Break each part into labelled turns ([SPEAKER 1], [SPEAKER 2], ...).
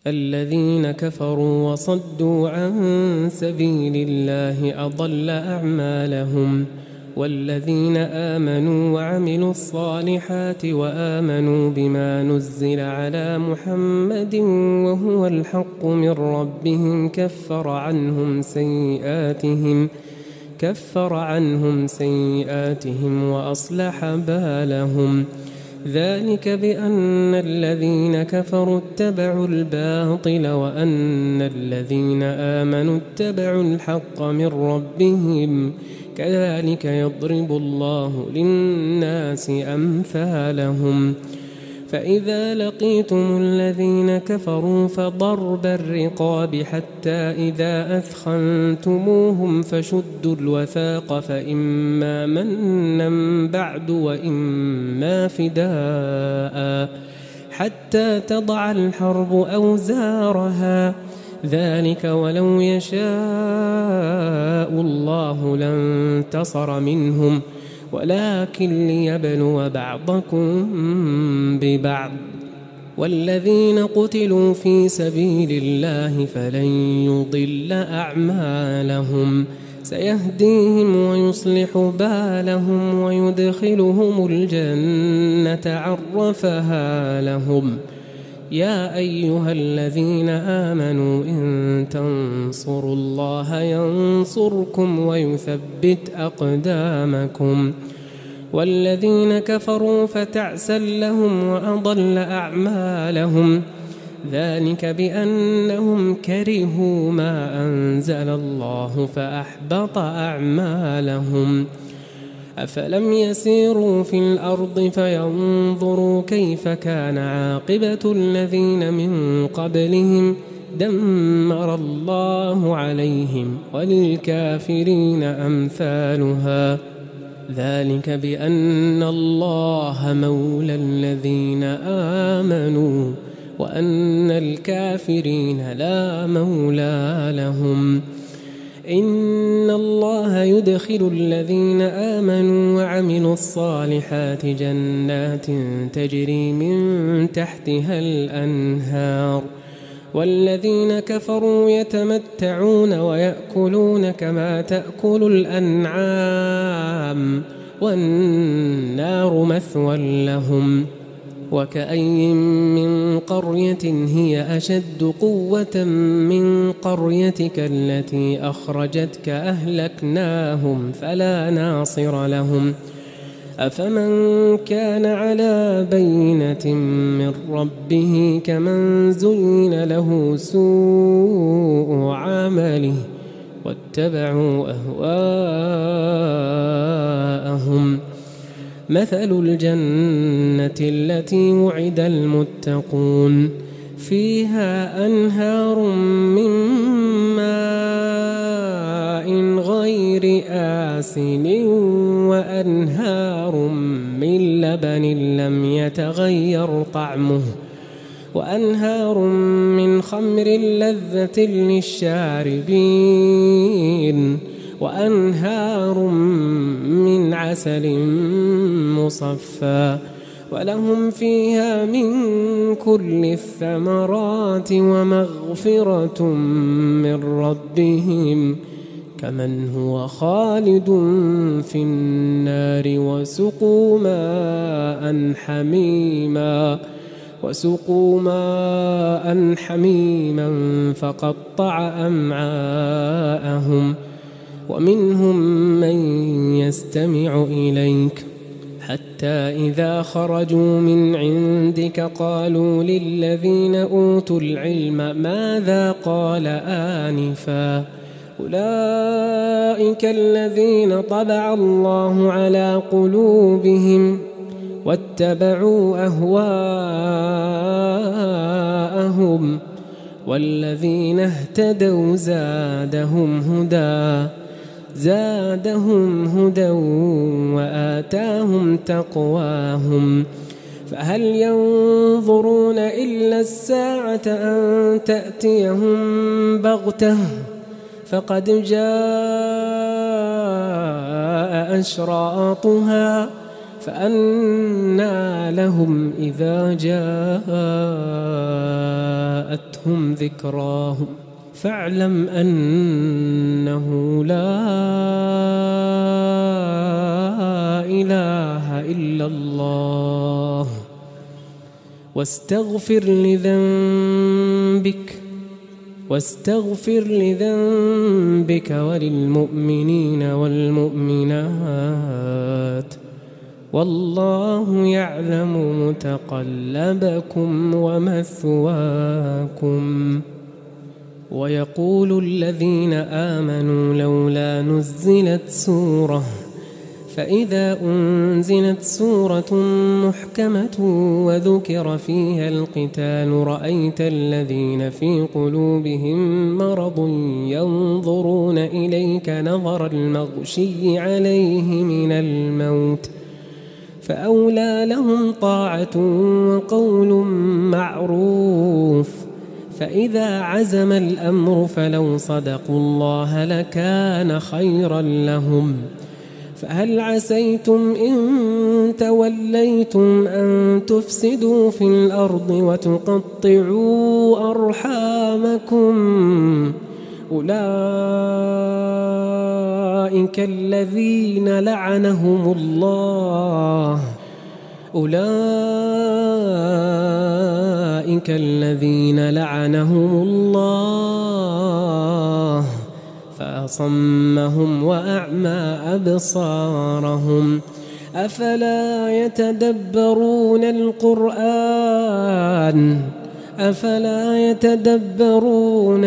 [SPEAKER 1] الذين كفروا وصدوا عن سبيل الله أضل أعمالهم. والذين آمنوا وعملوا الصالحات وآمنوا بما نزل على محمد وهو الحق من ربهم كفر عنهم سيئاتهم وأصلح بالهم. ذلك بأن الذين كفروا اتبعوا الباطل وأن الذين آمنوا اتبعوا الحق من ربهم. كذلك يضرب الله للناس أمثالهم. فإذا لقيتم الذين كفروا فضرب الرقاب حتى إذا أثخنتموهم فشدوا الوثاق فإما منا بعد وإما فداء حتى تضع الحرب أوزارها. ذلك ولو يشاء الله لانتصر منهم ولكن ليبلو بعضكم ببعض. والذين قتلوا في سبيل الله فلن يضل أعمالهم سيهديهم ويصلح بالهم ويدخلهم الجنة عرفها لهم. يا أيها الذين آمنوا إن تنصروا الله ينصركم ويثبت أقدامكم. والذين كفروا فتعسا لهم وأضل أعمالهم. ذلك بأنهم كرهوا ما أنزل الله فأحبط أعمالهم. أفلم يسيروا في الأرض فينظروا كيف كان عاقبة الذين من قبلهم دمر الله عليهم وللكافرين أمثالها. ذلك بأن الله مولى الذين آمنوا وأن الكافرين لا مولى لهم. إن الله يدخل الذين آمنوا وعملوا الصالحات جنات تجري من تحتها الأنهار. والذين كفروا يتمتعون ويأكلون كما تأكل الأنعام والنار مثوى لهم. وكأي من قرية هي أشد قوة من قريتك التي أخرجتك أهلكناهم فلا ناصر لهم. أفمن كان على بينة من ربه كمن زين له سوء عمله واتبعوا أهواءهم. مثل الجنة التي وعد المتقون فيها أنهار من ماء غير آسن وأنهار من لبن لم يتغير طعمه وأنهار من خمر لذة للشاربين وأنهار من عسل مصفى ولهم فيها من كل الثمرات ومغفرة من ربهم كمن هو خالد في النار وسقوا ماء حميما فقطع أمعاءهم. ومنهم من يستمع إليك حتى إذا خرجوا من عندك قالوا للذين أوتوا العلم ماذا قال آنفا أولئك الذين طبع الله على قلوبهم واتبعوا أهواءهم. والذين اهتدوا زادهم هدى وآتاهم تقواهم. فهل ينظرون إلا الساعة أن تأتيهم بغتة فقد جاء أشراطها فأنى لهم إذا جاءتهم جاءتهم ذكراهم فاعلم أنه لا إله إلا الله واستغفر لذنبك وللمؤمنين والمؤمنات والله يعلم متقلبكم ومثواكم. ويقول الذين آمنوا لولا نزلت سورة فإذا أنزلت سورة محكمة وذكر فيها القتال رأيت الذين في قلوبهم مرض ينظرون إليك نظر المغشي عليه من الموت فأولى لهم طاعة وقول معروف فإذا عزم الأمر فلو صدقوا الله لكان خيرا لهم. فهل عسيتم إن توليتم أن تفسدوا في الأرض وتقطعوا أرحامكم أولئك الذين لعنهم الله فأصمهم وأعمى أبصارهم أفلا يتدبرون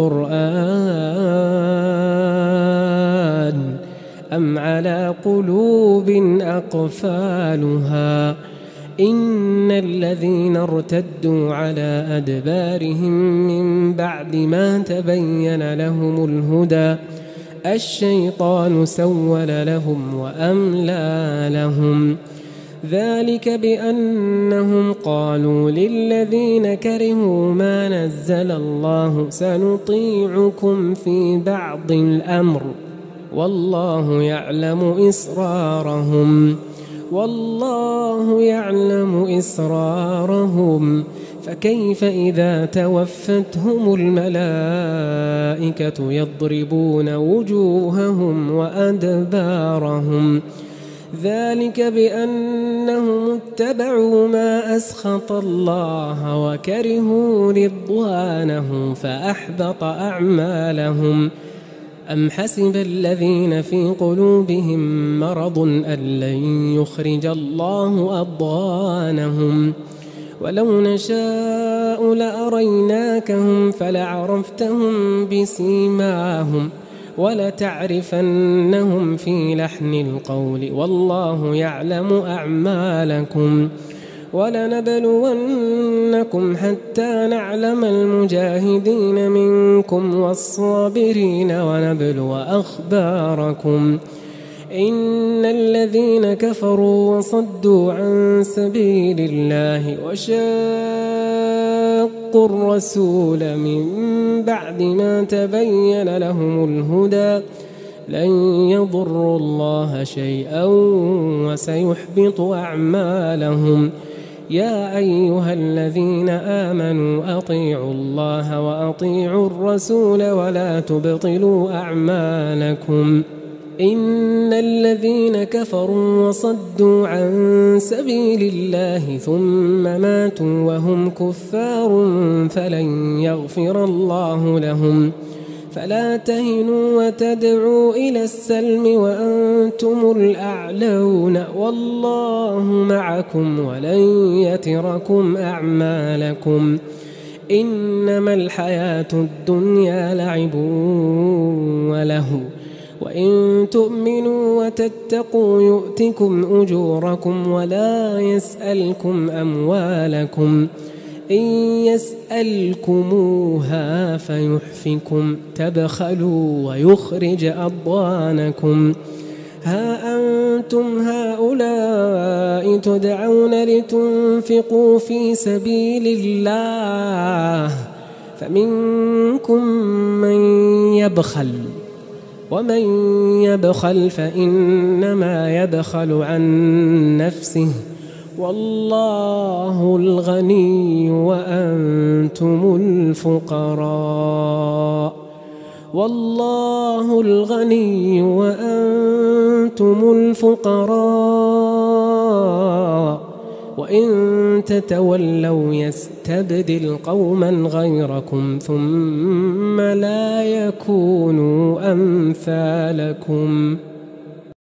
[SPEAKER 1] القرآن أم على قلوب أقفالها إن الذين ارتدوا على أدبارهم من بعد ما تبين لهم الهدى الشيطان سول لهم وأملى لهم ذلك بأنهم قالوا للذين كرهوا ما نزل الله سنطيعكم في بعض الأمر والله يعلم إسرارهم فكيف إذا توفتهم الملائكة يضربون وجوههم وأدبارهم ذلك بأنهم اتبعوا ما أسخط الله وكرهوا رضوانه فأحبط أعمالهم. أم حسب الذين في قلوبهم مرض أن لن يخرج الله أضغانهم ولو نشاء لأريناكهم فلعرفتهم بسيماهم ولتعرفنهم في لحن القول والله يعلم أعمالكم ولنبلونكم حتى نعلم المجاهدين منكم والصابرين ونبلو أخباركم إن الذين كفروا وصدوا عن سبيل الله وشاقوا الرسول من بعد ما تبين لهم الهدى لن يضروا الله شيئا وسيحبط أعمالهم. يا أيها الذين آمنوا أطيعوا الله وأطيعوا الرسول ولا تبطلوا أعمالكم إن الذين كفروا وصدوا عن سبيل الله ثم ماتوا وهم كفار فلن يغفر الله لهم فلا تهنوا وتدعوا إلى السلم وأنتم الأعلون والله معكم ولن يتركم أعمالكم إنما الحياة الدنيا لعب وله وإن تؤمنوا وتتقوا يؤتكم أجوركم ولا يسألكم أموالكم إن يسألكموها فيحفكم تبخلوا ويخرج أضغانكم ها أنتم هؤلاء تدعون لتنفقوا في سبيل الله فمنكم من يبخل ومن يبخل فإنما يبخل عن نفسه والله الغني وأنتم الفقراء والله الغني وأنتم الفقراء وإن تتولوا يستبدل قوما غيركم ثم لا يكونوا أمثالكم